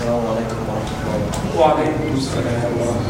السلام عليكم ورحمة الله وبركاته. وعليكم السلام ورحمة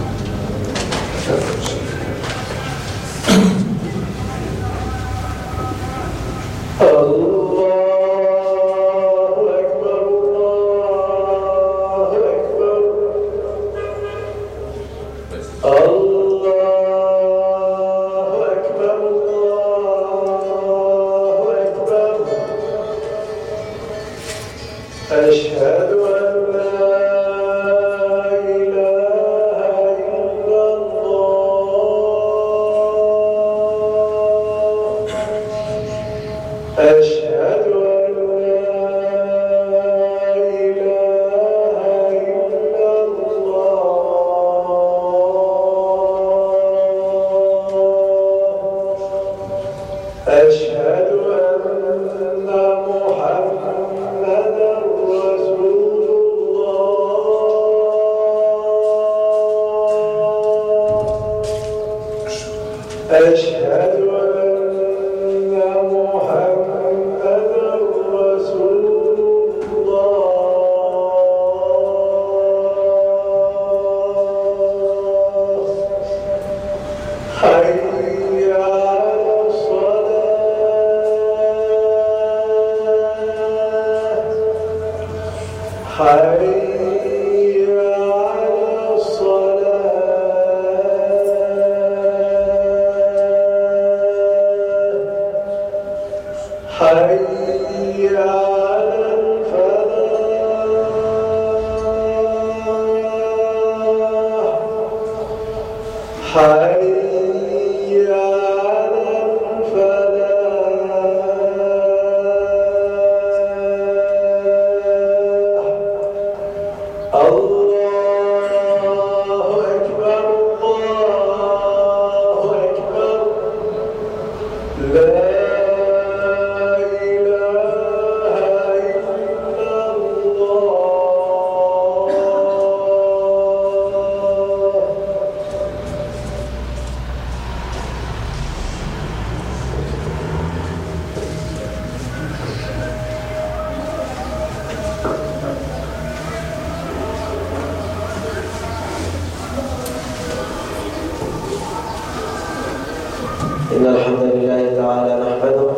إن الحمد لله تعالى نحمده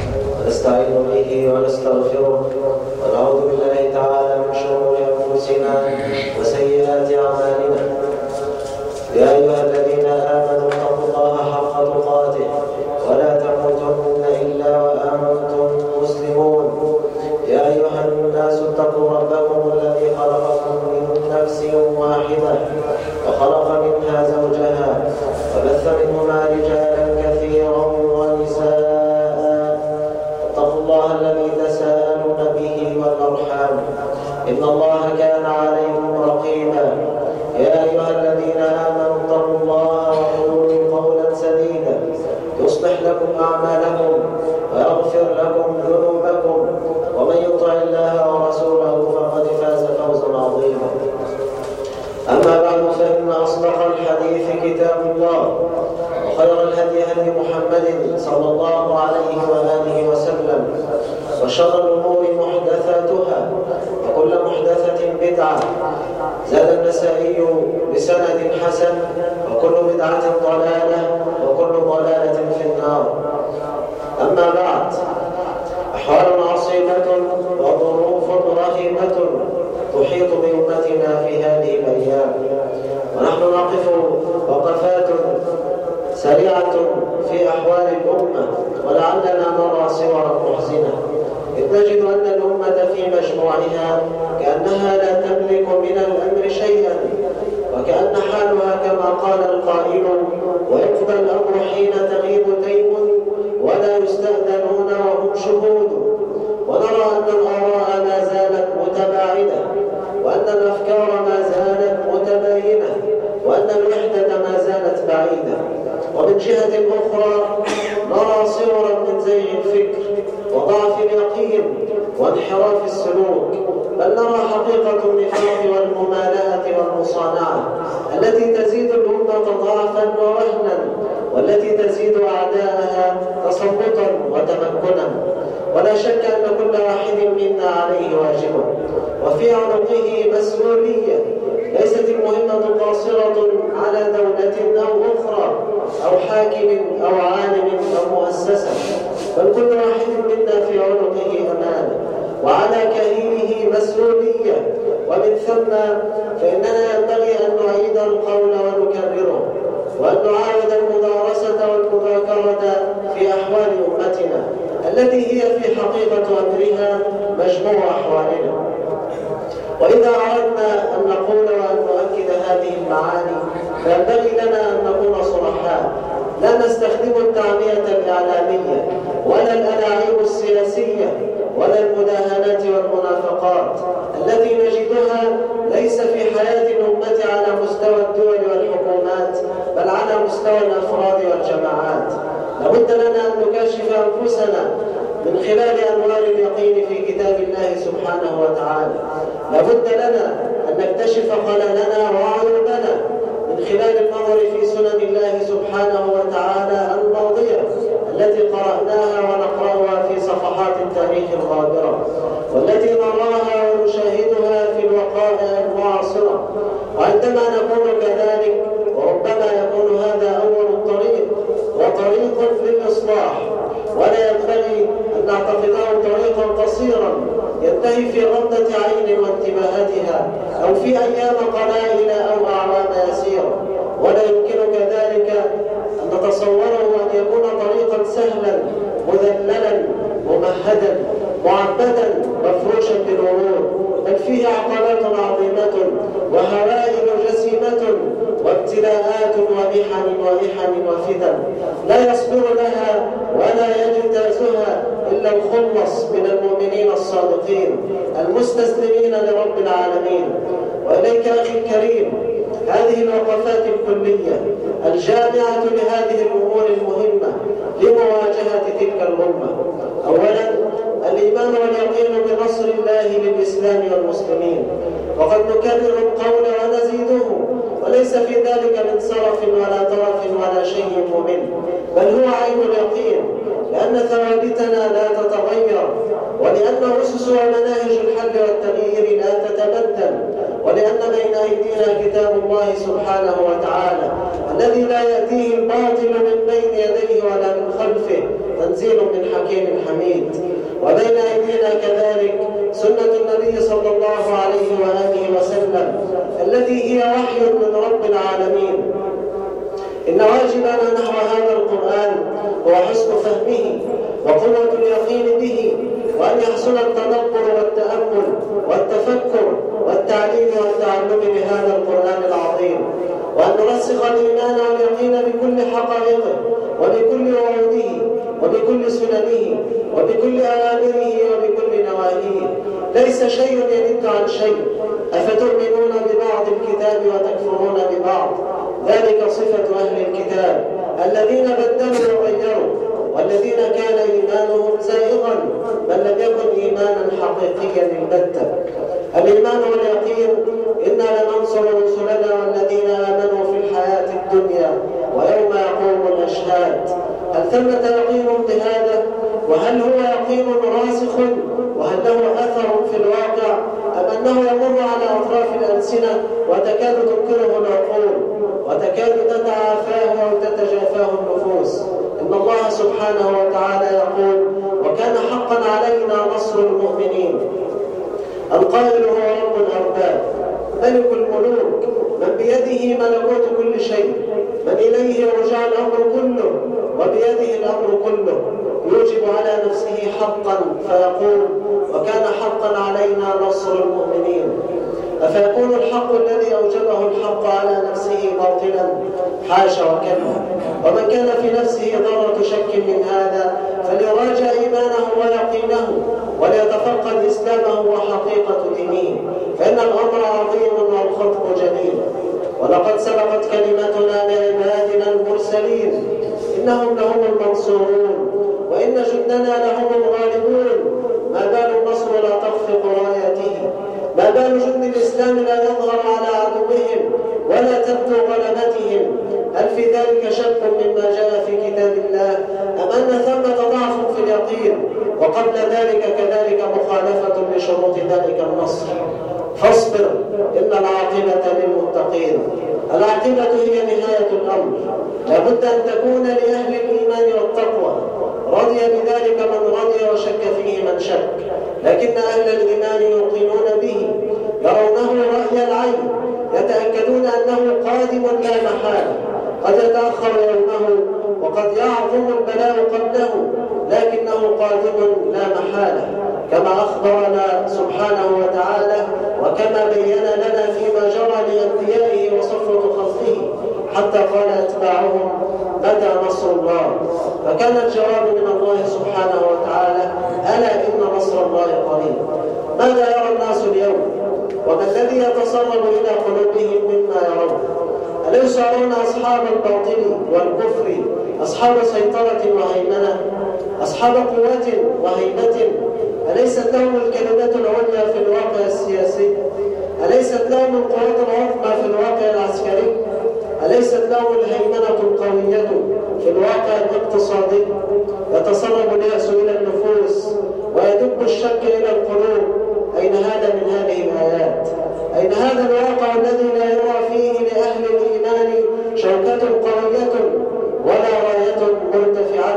ونستعين به ونستغفره ونعوذ بالله تعالى من شرور أنفسنا وسيئات أعمالنا. يا أيها الذين آمنوا اتقوا الله حق تقاته ولا تموتن إلا وأنتم مسلمون. يا أيها الناس اتقوا ربكم الذي خلقكم من نفس واحدة وخلق منها زوجها وبث منهما رجالا كثيرا ونساء. اتقوا الله الذي تساءلون به والأرحام إن الله كان عليكم رقيبا. يا أيها الذين آمنوا اتقوا الله وقولوا قولا سديدا يصلح لكم أعمالكم ويغفر لكم ذنوبكم ومن يطع الله ورسوله فقد فاز فوزا عظيما. أما بعد فإن أصدق الحديث كتاب الله وخير الهدي هدي محمد صلى الله عليه وآله وسلم وشر الأمور محدثاتها وكل محدثة بدعة. زاد النسائي بسند حسن وكل بدعة ضلالة وكل ضلالة في النار. أما بعد، أحوال عصيبة وظروف رهيبة تحيط بأمتنا في هذه الأيام، ونحن نقف وقفات سريعة في أحوال الأمة ولعلنا نرى صورا محزنة، إذ نجد أن الأمة في مجموعها كأنها لا تملك من الأمر شيئا، وكأن حالها كما قال القائل: ويقضى الأمر حين تغيب تيم ولا يستأذنون وهم شهود. ونرى أن الآراء ما زالت متباعدة، وأن الأفكار ما زالت متباينة، وأن الوحدة ما زالت بعيدة. ومن جهة أخرى نرى صورا من زيغ الفكر وضعف اليقين وانحراف السلوك، بل نرى حقيقة النفاق والممالاة والمصانعة التي تزيد الأمة ضعفا ووهنا، والتي تزيد أعداءها تسلطا وتمكنا. ولا شك أن كل واحد منا عليه واجب، وفي عنقه مسؤولية. ليست المهمة قاصرة على دولة أو أخرى أو حاكم أو عالم أو مؤسسة، بل كل واحد منا في عنقه أمانة وعلى كاهله مسؤولية. ومن ثم فإننا ينبغي أن نعيد القول ونكرره، وأن نعاود المدارسة والمذاكرة في أحوال أمتنا التي هي في حقيقة أمرها مجموع أحوالنا. وإذا أردنا أن نقول وأن نؤكد هذه المعاني فينبغي لنا أن نكون صرحاء، لا نستخدم التعمية الإعلامية ولا الألاعيب السياسية ولا المداهنات والمنافقات التي نجدها ليس في حياة الأمة على مستوى الدول والحكومات، بل على مستوى الأفراد والجماعات. لابد لنا أن نكاشف أنفسنا من خلال أنوار اليقين في كتاب الله سبحانه وتعالى. لابد لنا أن نكتشف خللنا وعيوبنا من خلال النظر في سنن الله سبحانه وتعالى الماضية التي قرأناها ونقرأها في صفحات التاريخ الغابرة، والتي نراها ونشاهدها في الوقائع المعاصرة. وعندما نكون كذلك وربما يكون هذا أول الطريق وطريق للإصلاح، ولا ينبغي أن نعتقده طريقا قصيرا ينتهي في غمضة عين وانتباهاتها أو في أيام قلائل أو أعوام يسيرة، ولا يمكن كذلك أن نتصوره أن يكون طريقا سهلا مذللا ممهدا معبدا مفروشا بالورود، بل فيه عقبات عظيمة وهوائل جسيمة وابتلاءات ومحن وفتن لا يصبر لها ولا يجتازها إلا الخلص من المؤمنين الصادقين المستسلمين لرب العالمين. وإليك أخي الكريم هذه الوقفات الكلية الجامعة لهذه الأمور المهمة لمواجهة تلك الأمة. أولا الإيمان واليقين بنصر الله للإسلام والمسلمين، وقد نكرر القول ونزيده، وليس في ذلك من سرف ولا طرف ولا شيء ممل، بل هو عين اليقين، لأن ثوابتنا لا تتغير، ولأن أسس ومناهج الحل والتغيير لا تتبدل، ولأن بين أيدينا كتاب الله سبحانه وتعالى الذي لا يأتيه الباطل من بين يديه ولا من خلفه، تنزيل من حكيم حميد. وبين أيدينا كذلك سنة النبي صلى الله عليه وآله وسلم التي هي وحي من رب العالمين. إن واجبنا نحو هذا القرآن هو حسن فهمه وقوة اليقين به، وأن يحصل التدبر والتأمل والتفكر والتعليم والتعلم بهذا القرآن العظيم، وأن نرسخ الإيمان واليقين بكل حقائقه وبكل وعوده وبكل سننه وبكل أوامره وبكل نواهيه. ليس شيء يرد عن شيء. أفتؤمنون ببعض الكتاب وتكفرون ببعض؟ ذلك صفة أهل الكتاب الذين بدلوا وغيروا، والذين كان إيمانهم زائغا بل لم يكن إيمانا حقيقيا البتة. الإيمان واليقين إنا لننصر رسلنا والذين آمنوا في الحياة الدنيا ويوم يقوم الأشهاد. هل ثمة يقين بهذا؟ وهل هو يقين راسخ؟ وهل له أثر في الواقع؟ أم أنه يمر على أطراف الألسنة وتكاد تنكره العقول وتكاد تتعافاه أو تتجافاه النفوس؟ إن الله سبحانه وتعالى يقول: وكان حقا علينا نصر المؤمنين. القائل هو رب الأرباب ملك الملوك من بيده ملكوت كل شيء، من إليه يرجع الأمر كله وبيده الأمر كله، يوجب على نفسه حقا فيقول: وكان حقا علينا نصر المؤمنين. أفيكون الحق الذي أوجبه الحق على نفسه باطلا؟ حاشا وكلا. ومن كان في نفسه ذرة شك من هذا فليراجع إيمانه ويقينه وليتفقد إسلامه وحقيقة دينه، فإن الأمر عظيم والخطب جليل. ولقد سبقت كلمتنا لعبادنا المرسلين إنهم لهم المنصورون وإن جندنا لهم الغالبون. ما بال النصر لا تخفق رايته؟ ما بال جند الإسلام لا يظهر على عدوهم ولا تبدو غلبتهم؟ هل في ذلك شك مما جاء في كتاب الله أم أن ثمة ضعف في اليقين وقبل ذلك كذلك مخالفة لشروط ذلك النصر. فاصبر إن العاقبة للمتقين. العاقبة هي نهاية الأمر، لابد أن تكون لأهل الإيمان والتقوى، رضي بذلك من رضي وشك فيه من شك، لكن أهل الإيمان يوقنون به، يرونه رأي العين، يتأكدون أنه قادم لا محالة. قد يتأخر يومه وقد يعظم البلاء قبله، لكنه قادم لا محالة، كما أخبرنا سبحانه وتعالى وكما بين لنا فيما جرى لأنبيائه وصفوة خلقه، حتى قال أتباعهم متى نصر الله؟ فكان الجواب من الله سبحانه وتعالى ألا إن نصر الله قريب. ماذا يرى الناس اليوم؟ وما الذي يتسرب إلى قلوبهم مما يرون؟ أليس يرون أصحاب الباطل والكفر أصحاب سيطرة وهيمنة، أصحاب قوة وهيبة؟ أليست لهم الكلمة العليا في الواقع السياسي؟ أليست لهم القوة العظمى في الواقع العسكري؟ أليست لهم الهيمنة القوية في الواقع الاقتصادي؟ يتسرب اليأس إلى النفوس ويدب الشك إلى القلوب. أين هذا من هذه الآيات؟ أين هذا الواقع الذي لا يرى فيه لأهل الإيمان شوكة قوية ولا راية مرتفعة؟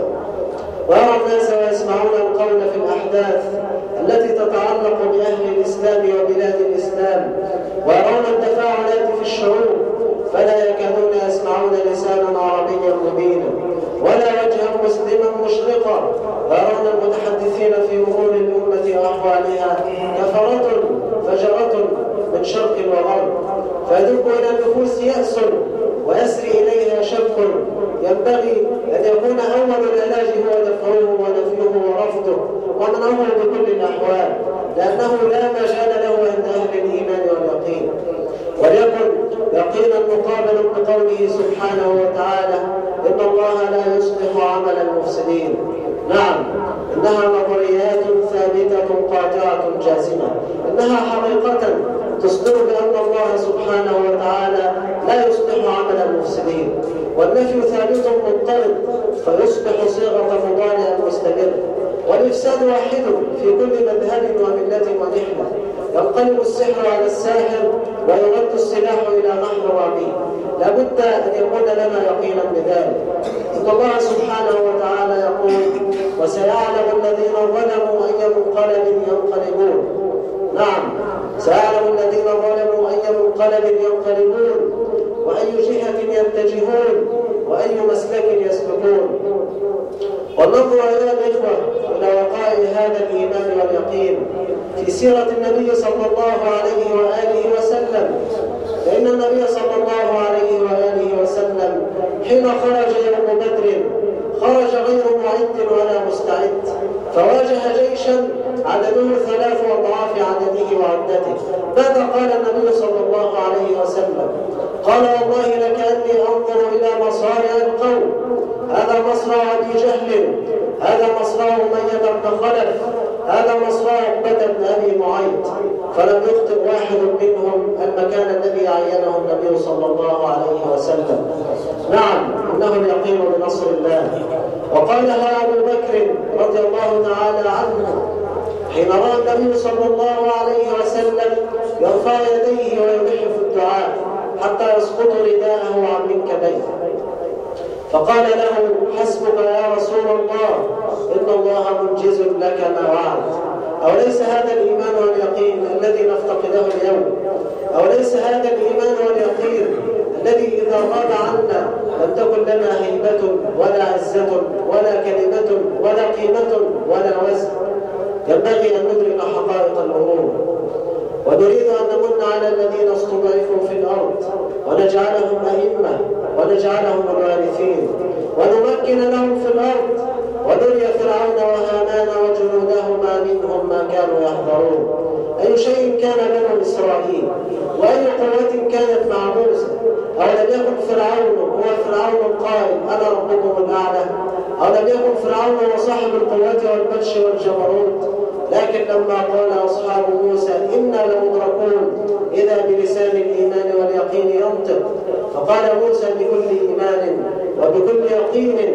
ويرى الناس ويسمعون القول في الأحداث التي تتعلق بأهل الإسلام وبلاد الإسلام، ويرون التفاعلات في الشعوب فلا يكادون يسمعون لسانا عربيا مبينا ولا وجها مسلما مشرقا، ويرون المتحدثين في أمور الأمة وأحوالها كفرة فجرة من شرق وغرب، فيدب إلى النفوس يأس ويسري إليها شك. ينبغي أن يكون أول العلاج هو دفعه ونفيه ورفضه ومنعه بكل الأحوال، لأنه لا مجال له عند أهل الإيمان واليقين. وليكن يقينا مقابل بقوله سبحانه وتعالى إن الله لا يصلح عمل المفسدين. نعم، إنها نظريات ثابتة قاطعة جازمة، إنها حقيقة تصدر بأن الله سبحانه وتعالى لا يصلح عمل المفسدين، والنفي ثابت مضطرد فيصبح صيغة مضارع مستمر. والإفساد واحد في كل مذهب وملة ونحلة، ينقلب السحر على الساحر ويرد السلاح إلى نحر رميم. لابد أن يكون لنا يقينا بذلك. إن الله سبحانه وتعالى يقول وسيعلم الذين ظلموا أي منقلب ينقلبون. نعم، سيعلم الذين ظلموا أي منقلب ينقلبون وأي جهة يتجهون وأي مسلك يسلكون. وننظر أيها الإخوة إلى وقائع هذا الإيمان واليقين في سيرة النبي صلى الله عليه وآله وسلم، فإن النبي صلى الله عليه وآله وسلم حين خرج يوم بدر خرج غير معد ولا مستعد، فواجه جيشا عدده 3 أضعاف عدده وعدته. ماذا قال النبي صلى الله عليه وسلم؟ قال والله لكأني أنظر إلى مصارع القوم، هذا مصرع أبي جهل، هذا مصرع أمية بن خلف، هذا مصرع عقبة بن أبي معيط. فلم يخطئ واحد منهم المكان الذي عينه النبي صلى الله عليه وسلم. نعم، إنه اليقين بنصر الله. وقالها أبو بكر رضي الله تعالى عنه حين رأى النبي صلى الله عليه وسلم يرفع يديه ويلح في الدعاء حتى يسقط رداءه عن منكبيه، فقال له حسبك يا رسول الله إن الله منجز لك ما وعد. أوليس هذا الإيمان واليقين الذي نفتقده اليوم؟ أوليس هذا الإيمان واليقين الذي إذا غاب عنا لم تكن لنا هيبة ولا عزة ولا كلمة ولا قيمة ولا وزن؟ ينبغي أن ندرك حقائق الأمور، ونريد أن نمن على الذين استضعفوا في الأرض ونجعلهم أئمة ونجعلهم الوارثين ونمكن لهم في الأرض ونري فرعون وهامان وجنودهما منهم ما كانوا يحذرون. أي شيء كان بنو إسرائيل وأي قوة كانت مع موسى؟ أو لم يكن فرعون هو فرعون القائل أنا ربكم الأعلى؟ أو لم يكن فرعون هو صاحب القوة والبطش والجبروت؟ لكن لما قال أصحاب موسى إنا لمدركون إذا بلسان الإيمان واليقين ينطق، فقال موسى بكل إيمان وبكل يقين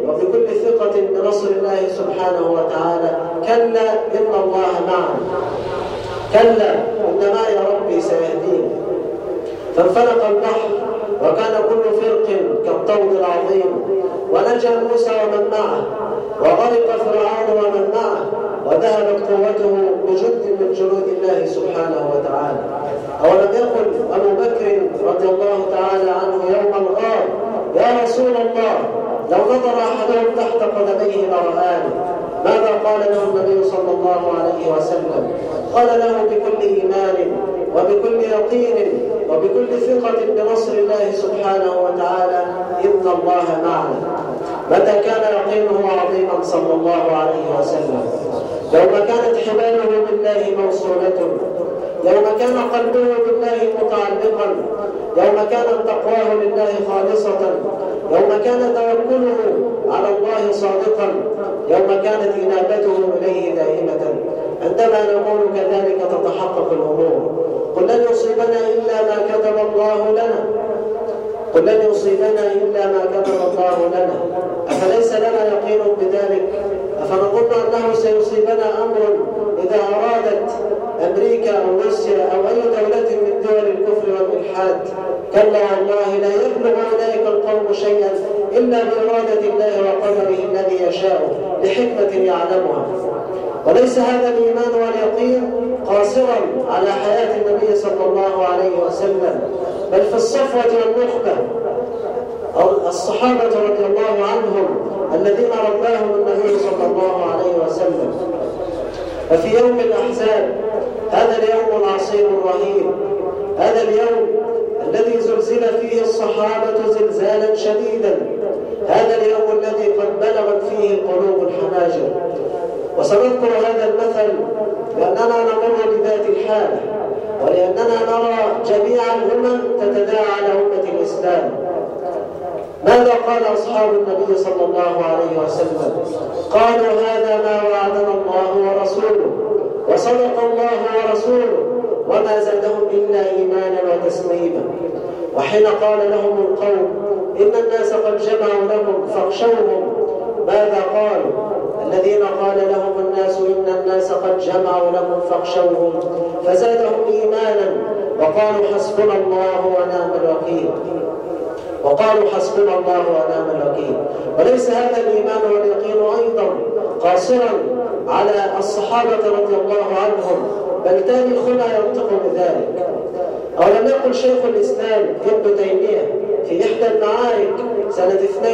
وبكل ثقة بنصر الله سبحانه وتعالى: كلا إن الله معنا، كلا إن معي ربي سيهدين. فانفلق البحر وكان كل فرق كالطود العظيم، ونجا موسى ومن معه، وغرق فرعون ومن معه، وذهبت قوته بجند من جنود الله سبحانه وتعالى. أولم يقل أبو بكر رضي الله تعالى عنه يوم الغار: يا رسول الله، لو نظر أحدهم تحت قدميه لرآني. ماذا قال له النبي صلى الله عليه وسلم؟ قال له بكل إيمان وبكل يقين وبكل ثقة بنصر الله سبحانه وتعالى: إن الله معنا. متى كان يقينه عظيما صلى الله عليه وسلم؟ يوم كانت حباله بالله موصولة، يوم كان قلبه بالله متعلقا، يوم كانت تقواه لله خالصة، يوم كان توكله على الله صادقا، يوم كانت إنابته إليه دائمة. عندما نقول كذلك تتحقق الأمور. قل لن يصيبنا إلا ما كتب الله لنا، قل لن يصيبنا إلا ما كتب الله لنا. أفليس لنا يقين بذلك؟ أفنظن أنه سيصيبنا أمر إذا أرادت أمريكا أو روسيا أو أي دولة من دول الكفر والإلحاد؟ كلا والله لا يبلغ أولئك القوم شيئا إلا بإرادة الله وقدره الذي يشاء لحكمة يعلمها. وليس هذا الإيمان واليقين قاصرا على حياة النبي صلى الله عليه وسلم، بل في الصفوة والنخبة الصحابة رضي الله عنهم الذين رباهم النبي صلى الله عليه وسلم. ففي يوم الأحزاب، هذا اليوم العصيب الرهيب، هذا اليوم الذي زلزل فيه الصحابة زلزالا شديدا، هذا اليوم الذي قد بلغت فيه القلوب الحناجر. وسنذكر هذا المثل لأننا نمر بذات الحالة، ولأننا نرى جميع الأمم تتداعى على أمة الإسلام. ماذا قال أصحاب النبي صلى الله عليه وسلم؟ قالوا: هذا ما وعدنا الله ورسوله، وصدق الله ورسوله، وما زادهم إلا إيمانا وتسليما. وحين قال لهم القوم: إن الناس قد جمعوا لكم فاخشوهم، ماذا قالوا؟ الذين قال لهم الناس: إن الناس قد جمعوا لكم فاخشوهم، فزادهم إيمانا وقالوا: حسبنا الله ونعم الوكيل، وقالوا: حسبنا الله ونعم الوكيل. وليس هذا الإيمان واليقين أيضا قاصرا على الصحابة رضي الله عنهم، بل تاريخنا ينطق بذلك. أولم يقل شيخ الإسلام ابن تيمية في إحدى المعارك سنة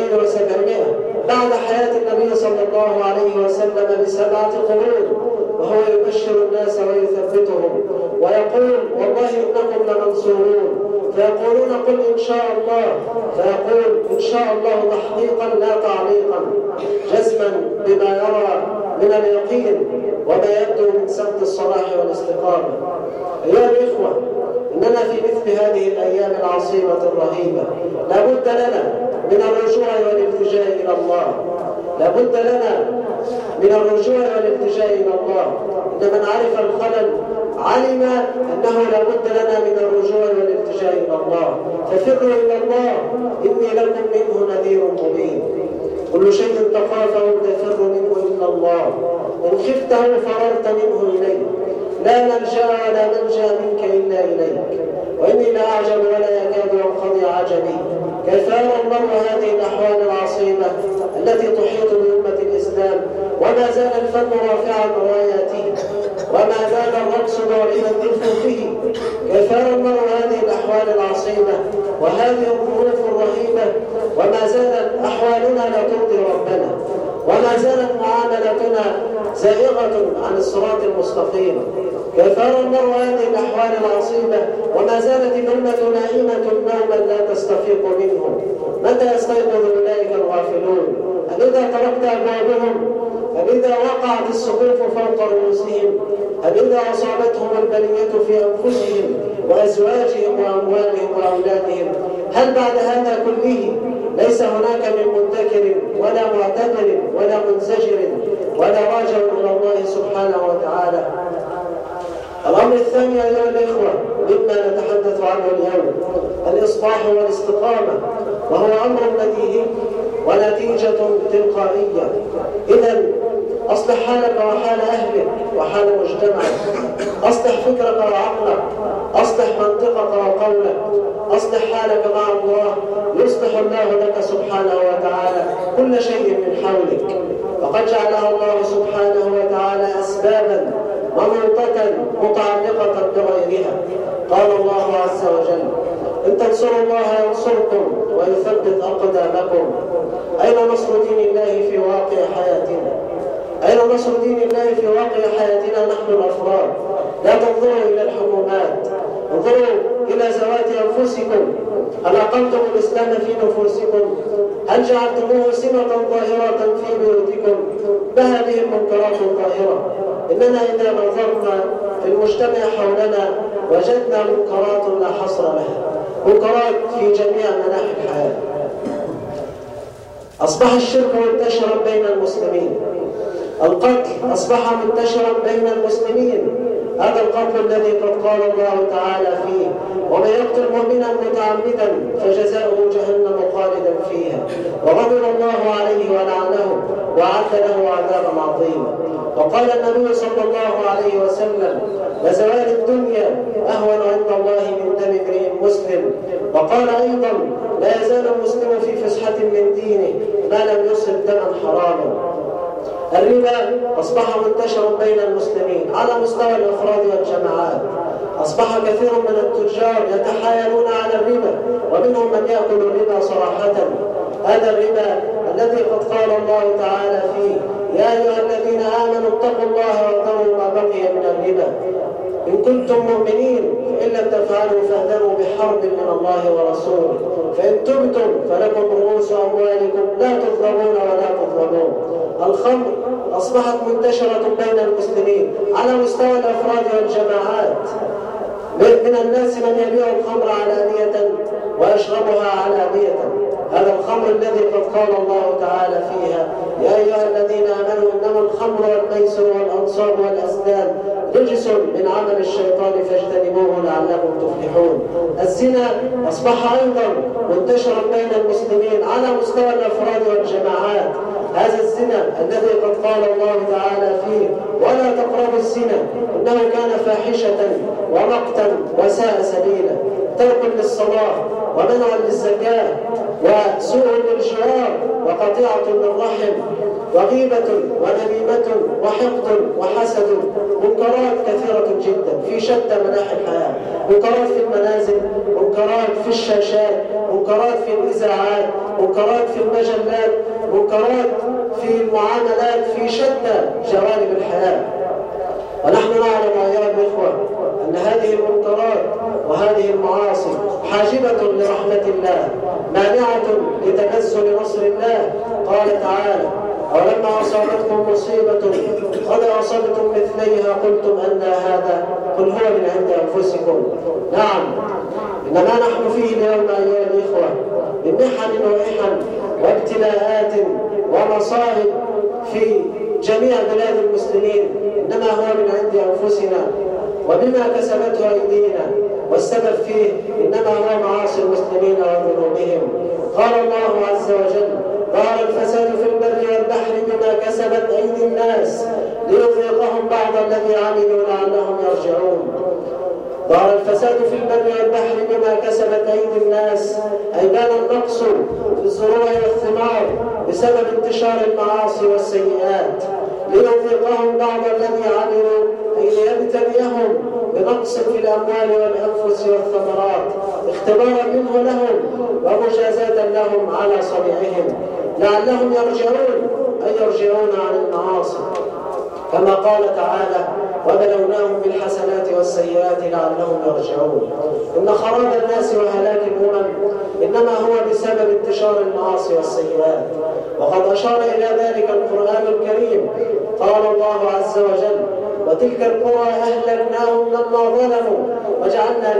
72 بعد حياة النبي صلى الله عليه وسلم ب7 قرون، وهو يبشر الناس ويثبتهم ويقول: والله إنكم لمنصورون. فيقولون: قل إن شاء الله، فيقول: إن شاء الله تحقيقا لا تعليقا، جزما بما يرى من اليقين وما يبدو من سمت الصلاح والاستقامة. أيها الإخوة، إننا في مثل هذه الأيام العصيبة الرهيبة لا بد لنا من الرجوع والالتجاء إلى الله، لا بد لنا من الرجوع والالتجاء إلى الله. إن من عرف الخلل علم أنه لا بد لنا من الرجوع والالتجاء إلى الله. ففروا إلى الله، إني لكم منه نذير مبين. كل شيء تخافه تفر منه إلا الله، إن خفته فررت منه إليه، لا ملجأ ولا منجا منك إلا إليك. وإني لأعجب ولا يكاد ينقضي عجبي، كيف يرى المرء هذه الأحوال العصيبة التي تحيط بأمة الإسلام، وما زال الفن رافعا راياته، وما زال الرقص ضاربا بكفه. كيف يرى المرء هذه الأحوال العصيبة وهذه الظروف الرهيبة، وما زالت أحوالنا لا ترضي ربنا، وما زالت معاملتنا زائغة عن الصراط المستقيم. كيف يرى المرء هذه الأحوال العصيبة وما زالت الأمة نائمة نوما لا تستفيق منه؟ متى يستيقظ أولئك الغافلون؟ هل إذا تركت أبوابهم؟ هل إذا وقعت السقوف فوق رؤوسهم؟ هل إذا أصابتهم البلية في أنفسهم وأزواجهم وأموالهم وأولادهم؟ هل بعد هذا كله ليس هناك من مدكر ولا معتبر ولا منزجر ولا راجع إلى الله سبحانه وتعالى؟ الأمر الثاني أيها الإخوة مما نتحدث عنه اليوم الإصلاح والاستقامة، وهو أمر بديهي ونتيجة تلقائية. إذا أصلح حالك وحال أهلك وحال مجتمعك، أصلح فكرك وعقلك، أصلح منطقك وقولك، أصلح حالك مع الله، يصلح الله لك سبحانه وتعالى كل شيء من حولك. وقد جعلها الله سبحانه وتعالى أسبابا منوطة متعلقة بغيرها. قال الله عز وجل: إن تنصروا الله ينصركم ويثبت أقدامكم. أين نصر دين الله في واقع حياتنا؟ أين نصر دين الله في واقع حياتنا نحن الأفراد؟ لا تنظروا إلى الحكومات، انظروا إلى ذوات أنفسكم. هل أقمتم الإسلام في نفوسكم؟ هل جعلتموه سمة ظاهرة في بيوتكم؟ ما هذه المنكرات الظاهرة؟ إننا إذا نظرنا في المجتمع حولنا وجدنا منكرات لا حصر لها، منكرات في جميع مناحي الحياة. أصبح الشرك منتشرا بين المسلمين، القتل أصبح منتشرا بين المسلمين. هذا القتل الذي قد قال الله تعالى فيه: ومن يقتل مؤمنا متعمدا فجزاؤه جهنم خالدا فيها وغضب الله عليه ولعنه وأعد له عذابا عظيما. وقال النبي صلى الله عليه وسلم: لزوال الدنيا أهون عند الله من دم امرئ مسلم. وقال أيضا: لا يزال المسلم في فسحة من دينه ما لم يصب دما حراما. الربا أصبح منتشرا بين المسلمين على مستوى الأفراد والجماعات. أصبح كثير من التجار يتحايلون على الربا، ومنهم من يأكل الربا صراحة. هذا الربا الذي قد قال الله تعالى فيه: يا أيها الذين آمنوا اتقوا الله وذروا ما بقي من الربا إن كنتم مؤمنين، فإن لم تفعلوا فاذنوا بحرب من الله ورسوله، فإن تبتم فلكم رؤوس أموالكم لا تظلمون ولا تظلمون. الخمر أصبحت منتشرة بين المسلمين على مستوى الأفراد والجماعات. من الناس من يبيع الخمر علانية ويشربها علانية. هذا الخمر الذي قد قال الله تعالى فيها: يا أيها الذين آمنوا إنما الخمر والميسر والأنصاب والأزلام رجس من عمل الشيطان فاجتنبوه لعلكم تفلحون. الزنا أصبح أيضا منتشرا بين المسلمين على مستوى الأفراد والجماعات. هذا الزنا الذي قد قال الله تعالى فيه: ولا تقربوا الزنا إنه كان فاحشة ومقتا وساء سبيلا. ترك للصلاة ومنع للزكاة وسوء للجوار وقطيعة للرحم وغيبة ونميمة وحقد وحسد. منكرات كثيرة جدا في شتى مناحي الحياة. منكرات في المنازل، منكرات في الشاشات، منكرات في الإذاعات، منكرات في المجلات، منكرات في المعاملات في شتى جوانب الحياة. ونحن نعلم أيها الإخوة أن هذه المنكرات وهذه المعاصي حاجبة لرحمة الله، مانعة لتنزل نصر الله. قال تعالى: ولما أصابتكم مصيبة قد أصبتم مثليها قلتم أن هذا قل هو من عند أنفسكم. نعم، إنما نحن فيه اليوم أيها الإخوة من محن ومحن وابتلاءات ومصائب في جميع بلاد المسلمين، إنما هو من عند أنفسنا وبما كسبته أيدينا، والسبب فيه إنما هو معاصي المسلمين وذنوبهم. قال الله عز وجل: ظهر الفساد في البر والبحر بما كسبت أيدي الناس ليذيقهم بعض الذي عملوا لعلهم يرجعون. ظهر الفساد في البر والبحر بما كسبت أيدي الناس، أي بان النقص في الزروع والثمار بسبب انتشار المعاصي والسيئات، ليذيقهم بعض الذي عملوا، أي ليبتليهم بنقص في الأموال والأنفس والثمرات، اختبارا منه لهم ومجازاة لهم على صنيعهم لعلهم يرجعون، أي يرجعون عن المعاصي. كما قال تعالى: وبلوناهم بالحسنات والسيئات لعلهم يرجعون. إن خراب الناس وهلاك الأمم إنما هو بسبب انتشار المعاصي والسيئات، وقد أشار إلى ذلك القرآن الكريم. قال الله عز وجل: وتلك القرى أهلكناهم لما ظلموا وجعلنا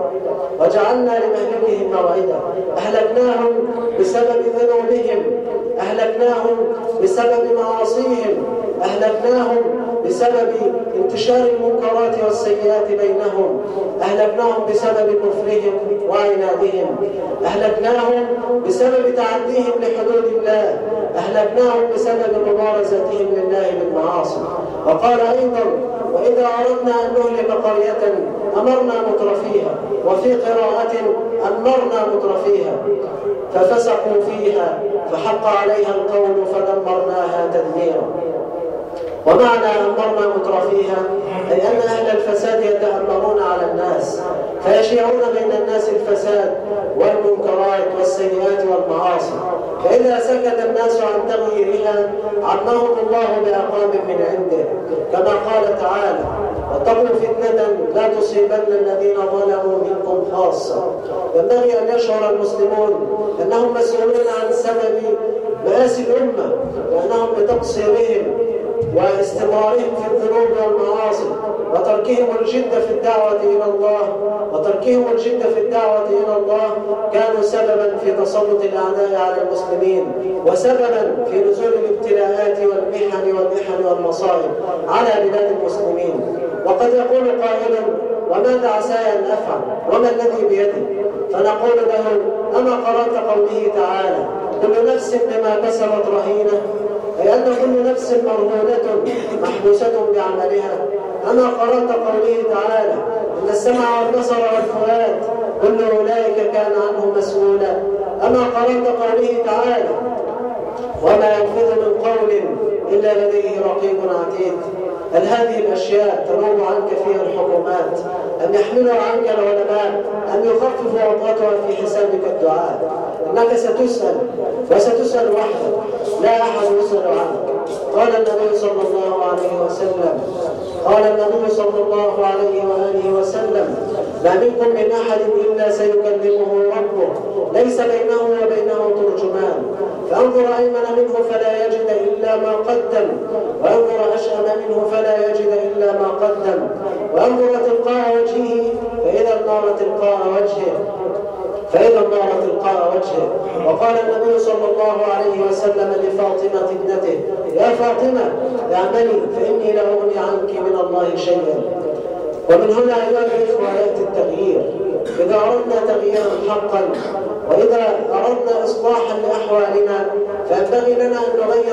لمهلكهم موعدا. أهلكناهم بسبب ذنوبهم، أهلكناهم بسبب معاصيهم، أهلكناهم بسبب انتشار المنكرات والسيئات بينهم، أهلكناهم بسبب كفرهم وعنادهم، أهلكناهم بسبب تعديهم لحدود الله، أهلكناهم بسبب مبارزتهم لله بالمعاصي. وقال أيضا: وإذا أردنا أن نهلك قرية أمرنا مترفيها، وفي قراءة أمرنا مترفيها ففسقوا فيها فحق عليها القول فدمرناها تدميرا. ومعنى أمرنا مترفيها أي أن أهل الفساد يتأمرون على الناس فيشيعون بين الناس الفساد والمنكرات والسيئات والمعاصي، فإذا سكت الناس عن تغييرها عمهم الله بعقاب من عنده، كما قال تعالى: واتقوا فتنة لا تصيبن الذين ظلموا منكم خاصة. ينبغي أن يشعر المسلمون أنهم مسؤولون عن سبب مآسي الأمة، لأنهم بتقصيرهم واستمرارهم في الذنوب والمعاصي وتركهم الجد في الدعوة إلى الله كانوا سببا في تسلط الأعداء على المسلمين، وسببا في نزول الابتلاءات والمحن والمصائب على بلاد المسلمين. وقد يقول قائل: وماذا عساي أن أفعل؟ وما الذي بيدي؟ فنقول له: أما قرأت قوله تعالى: كل نفس بما كسبت رهينة، أي أن كل نفس مرهونة محبوسة بعملها. أما قرأت قوله تعالى: إن السمع والبصر والفؤاد كل أولئك كان عنه مسؤولا. أما قرأت قوله تعالى: وما يلفظ من قول إلا لديه رقيب عتيد. هل هذه الأشياء تنوب عنك فيها الحكومات؟ أن يحملها عنك العلماء؟ أن يخففوا عطلتها في حسابك الدعاء؟ إنك ستسأل وستسأل وحدك، لا أحد يسأل عنك. قال النبي صلى الله عليه وآله وسلم: ما منكم من أحد إلا سيكلمه ربه ليس بينه وبينه ترجمان، فانظر أيمن منه فلا يجد إلا ما قدم، وانظر أشأم منه فلا يجد إلا ما قدم، وانظر تلقاء وجهه فإذا النار تلقاء وجهه. وقال النبي صلى الله عليه وسلم لفاطمة ابنته: يا فاطمة اعملي فإني لا أغني عنك من الله شيئا. ومن هنا أيها الإخوة يأتي التغيير. إذا أردنا تغييرا حقا وإذا أردنا إصلاحا لأحوالنا فينبغي لنا أن نغير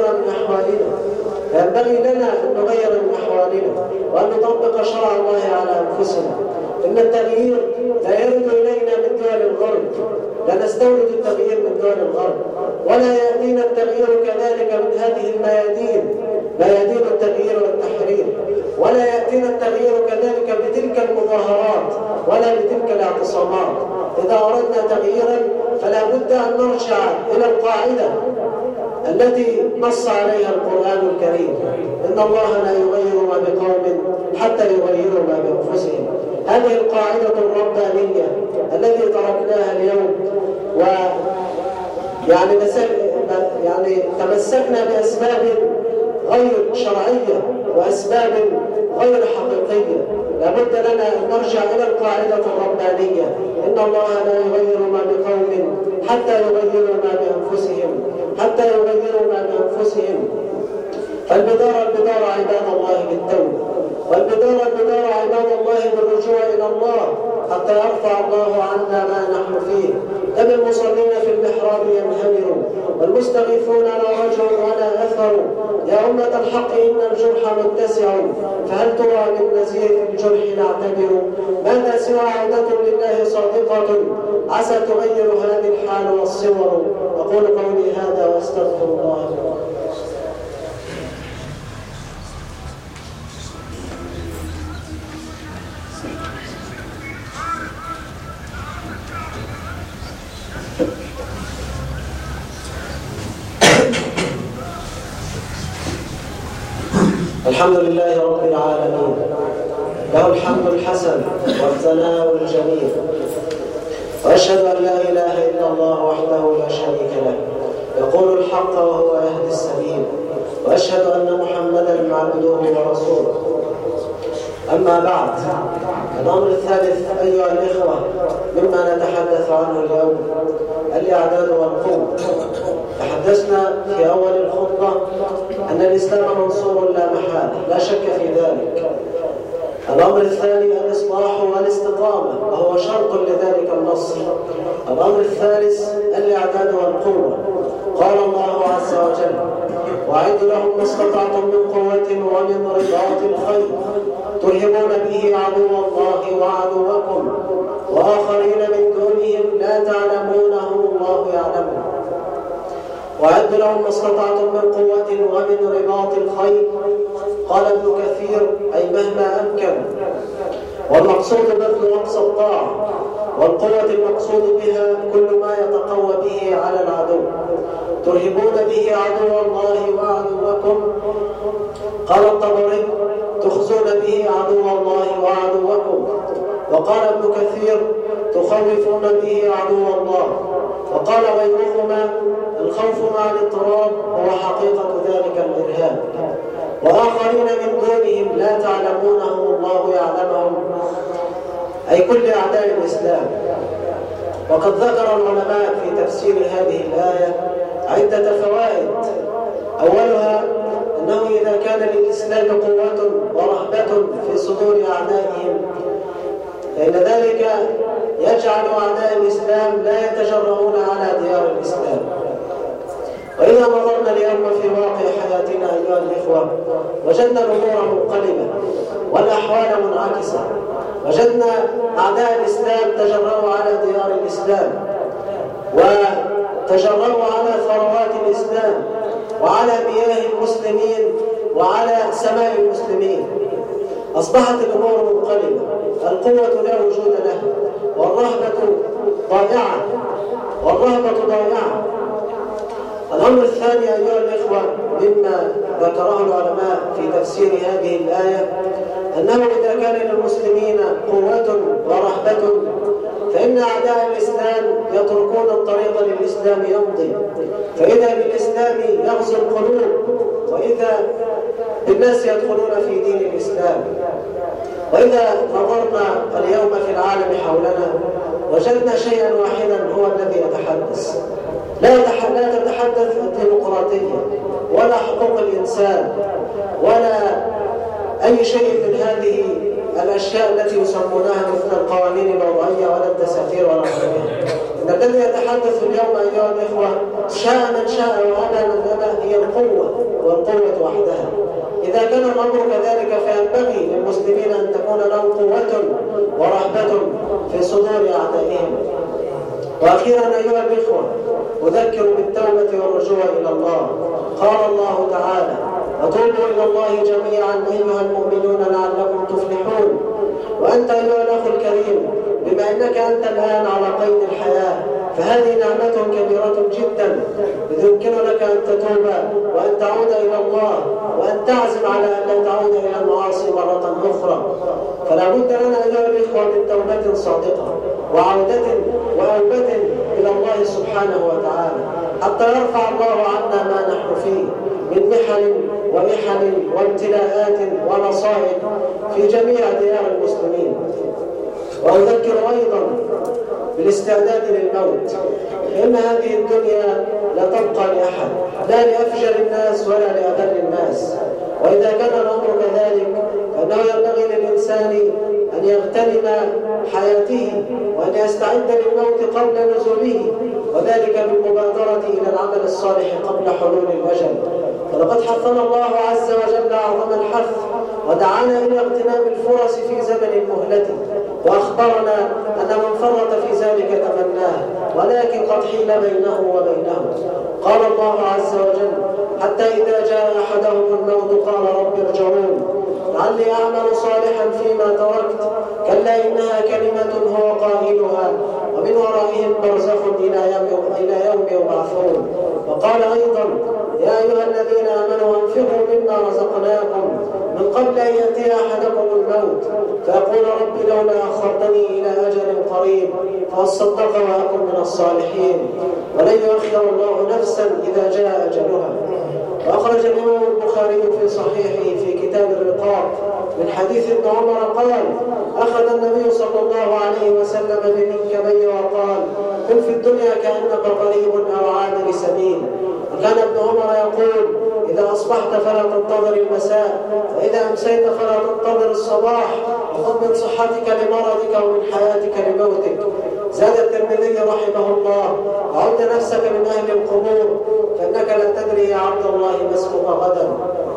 من أحوالنا وأن نطبق شرع الله على أنفسنا. إن التغيير لا يرد إلينا من دول الغرب، لا نستورد التغيير من دول الغرب، ولا يأتينا التغيير كذلك من هذه ميادين التغيير والتحرير، ولا يأتينا التغيير كذلك بتلك المظاهرات ولا بتلك الاعتصامات. إذا أردنا تغييرا فلا بد أن نرجع إلى القاعدة التي نص عليها القرآن الكريم: إن الله لا يغير ما بقوم حتى يغيروا ما بأنفسهم. هذه القاعدة الربانية التي تركناها اليوم تمسكنا بأسباب غير شرعية وأسباب غير حقيقية. لابد لنا أن نرجع إلى القاعدة الربانية: إن الله لا يغير ما بقوم حتى يغيروا ما بأنفسهم. فالبدار عباد الله بالتوبة، والبدار عباد الله بالرجوع إلى الله حتى يرفع الله عنا ما نحن فيه. كم المصلين في المحراب ينهمروا والمستغيثون لا رجع ولا أثر. يا أمة الحق إن الجرح متسع، فهل ترى من نزيف الجرح نعتبر؟ ماذا سوى عودة لله صادقة عسى تغير هذه الحال والصور. أقول قولي هذا وأستغفر الله. الحمد لله رب العالمين، له الحمد الحسن والثناء الجميل، وأشهد أن لا إله إلا الله وحده لا شريك له يقول الحق وهو يهدي السبيل، وأشهد أن محمدا عبده ورسوله. أما بعد، الأمر الثالث أيها الإخوة مما نتحدث عنه اليوم الإعداد والقوة. تحدثنا في أول الخطبة أن الإسلام منصور لا محالة، لا شك في ذلك. الأمر الثاني الإصلاح والاستقامة، وهو شرط لذلك النصر. الأمر الثالث الإعداد والقوة. قال الله عز وجل: وأعدوا لهم ما استطعتم من قوة ومن رباط الخيل ترهبون به عدو الله وعدوكم وآخرين من دونهم لا تعلمونهم الله يعلمهم. وأعدوا لهم ما استطعتم من قوة ومن رباط الخيل. قال ابن كثير: أي مهما أمكن، والمقصود بذل أقصى الطاعة، والقوة المقصود بها كل ما يتقوى به على العدو. ترهبون به عدو الله وعدوكم. قال الطبري: تخزون به عدو الله وعدوكم. وقال ابن كثير: تخوفون به عدو الله. وقال غيرهما: الخوف مع الاضطراب هو حقيقة ذلك الإرهاب. وآخرين من دونهم لا تعلمونهم الله يعلمهم، أي كل أعداء الإسلام. وقد ذكر العلماء في تفسير هذه الآية عدة فوائد. أولها أنه إذا كان للإسلام قوة ورهبة في صدور أعدائهم فإن ذلك يجعل أعداء الإسلام لا يتجرؤون على ديار الإسلام. وإذا نظرنا اليوم في واقع حياتنا أيها الإخوة وجدنا الأمور منقلبة والأحوال منعكسة. وجدنا أعداء الإسلام تجرؤوا على ديار الإسلام، وتجرؤوا على ثروات الإسلام، وعلى مياه المسلمين، وعلى سماء المسلمين. أصبحت الأمور منقلبة، القوة لا وجود لها، والرهبة ضائعة. الأمر الثاني أيها الإخوة مما ذكره العلماء في تفسير هذه الآية أنه إذا كان للمسلمين قوة ورهبة فإن أعداء الإسلام يتركون الطريق للإسلام يمضي، فإذا بالإسلام يغزو القلوب، وإذا بالناس يدخلون في دين الإسلام. وإذا نظرنا اليوم في العالم حولنا وجدنا شيئا واحدا هو الذي يتحدث. لا تتحدث الديمقراطية ولا حقوق الإنسان ولا أي شيء من هذه الأشياء التي يسمونها مثل القوانين الوضعية ولا الدساتير ولا غيرها. إن الذي يتحدث اليوم أيها الإخوة شاء من شاء وأبى من أبى هي القوة، والقوة وحدها. إذا كان الأمر كذلك فينبغي للمسلمين أن تكون لهم قوة ورهبة في صدور أعدائهم. وأخيرا أيها الإخوة أذكر بالتوبة والرجوع إلى الله. قال الله تعالى: وتوبوا إلى الله جميعا أيها المؤمنون لعلكم تفلحون. وأنت أيها الأخ الكريم بما أنك أنت الآن على قيد الحياة فهذه نعمة كبيرة جدا، إذ يمكن لك أن تتوب وأن تعود إلى الله وأن تعزم على أن لا تعود إلى المعاصي مرة أخرى. فلا بد لنا أيها الإخوة من توبة صادقة وعودة وأوبة إلى الله سبحانه وتعالى حتى يرفع الله عنا ما نحن فيه من محن ومحن وابتلاءات ومصائب في جميع ديار المسلمين. وأذكر أيضا بالاستعداد للموت، لأن هذه الدنيا لا تبقى لأحد، لا لأفجر الناس ولا لأذل الناس. وإذا كان الأمر كذلك فإنه ينبغي للإنسان أن يغتنم حياته وأن يستعد للموت قبل نزوله، وذلك بالمبادرة إلى العمل الصالح قبل حلول الأجل. ولقد حثنا الله عز وجل أعظم الحث ودعانا إلى اغتنام الفرص في زمن المهلة، وأخبرنا أن من فرط في ذلك تمناه ولكن قد حيل بينه وبينه. قال الله عز وجل: حتى إذا جاء أحدهم الموت قال رب ارجعون لعلي أعمل صالحا فيما تركت كلا إنها كلمة هو قائلها ومن ورائهم برزخ إلى يوم يبعثون. وقال أيضا: يا أيها الذين آمنوا أنفقوا مما رزقناكم من قبل أن يأتي أحدكم الموت فيقول رب لولا أخرتني إلى أجل قريب فأصدق وأكن من الصالحين ولن يؤخر الله نفسا إذا جاء أجلها. وأخرج الإمام البخاري في صحيحه في كتاب الرقاق من حديث ابن عمر قال: أخذ النبي صلى الله عليه وسلم بمنكبي وقال: كن في الدنيا كأنك غريب أو عابر سبيل، وكان ابن عمر يقول: إذا أصبحت فلا تنتظر المساء، وإذا أمسيت فلا تنتظر الصباح، وخذ من صحتك لمرضك ومن حياتك لموتك. زاد الترمذي رحمه الله: عد نفسك من أهل القبور فإنك لا تدري يا عبد الله ما اسمك غدا.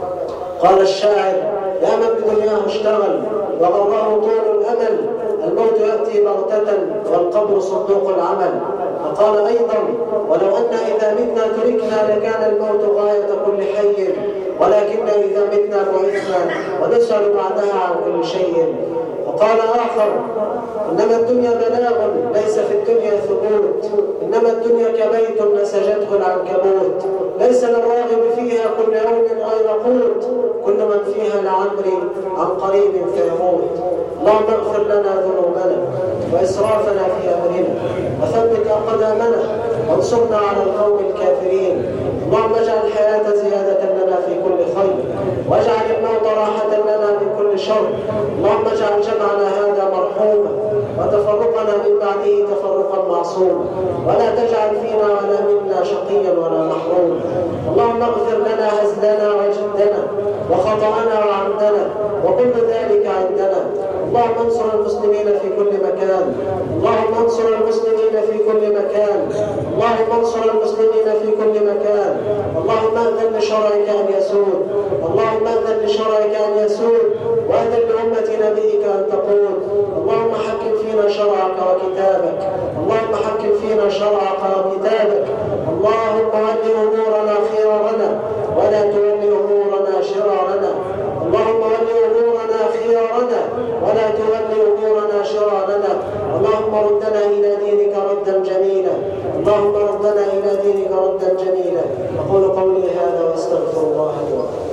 قال الشاعر: يا من بدنياه اشتغل وغره طول الأمل، الموت يأتي بغتة والقبر صندوق العمل. وقال أيضا: ولو أن إذا متنا تركنا لكان الموت غاية كل حي، ولكن إذا متنا بعثنا ونسأل بعدها عن كل شيء. وقال آخر: إنما الدنيا بلاغ ليس في الدنيا ثبوت، إنما الدنيا كبيت نسجته العنكبوت، ليس للراغب فيها كل يوم غير قوت، كل من فيها لعمري عن قريب فيموت. اللهم اغفر لنا ذنوبنا وإسرافنا في أمرنا وثبت أقدامنا وانصرنا على القوم الكافرين. اللهم اجعل الحياة زيادة لنا في كل خير، واجعل الموت راحة لنا من كل شر. اللهم اجعل جمعنا هذا مرحوما وتفرقنا من بعده تفرقا معصوما، ولا تجعل فينا ولا منا شقيا ولا محروما. اللهم اغفر لنا هزلنا وجدنا وخطأنا وعمدنا وكل ذلك عندنا. اللهم انصر المسلمين في كل مكان، اللهم انصر المسلمين في كل مكان، اللهم انصر المسلمين في كل مكان. اللهم اذن لشرعك ان يسود، اللهم اذن لشرعك ان يسود، واذن لامه نبيك ان تقول. اللهم حكم فينا شرعك وكتابك، اللهم حكم فينا شرعك وكتابك. اللهم ول امورنا خيارنا ولا تول امورنا شرارنا. اللهم ول امورنا خيارنا ولا تول امورنا شرارنا. اللهم ردنا الى دينك ردا جميلا، اللهم ردنا الى دينك ردا جميلا. اقول قولي هذا واستغفر الله لي ولكم.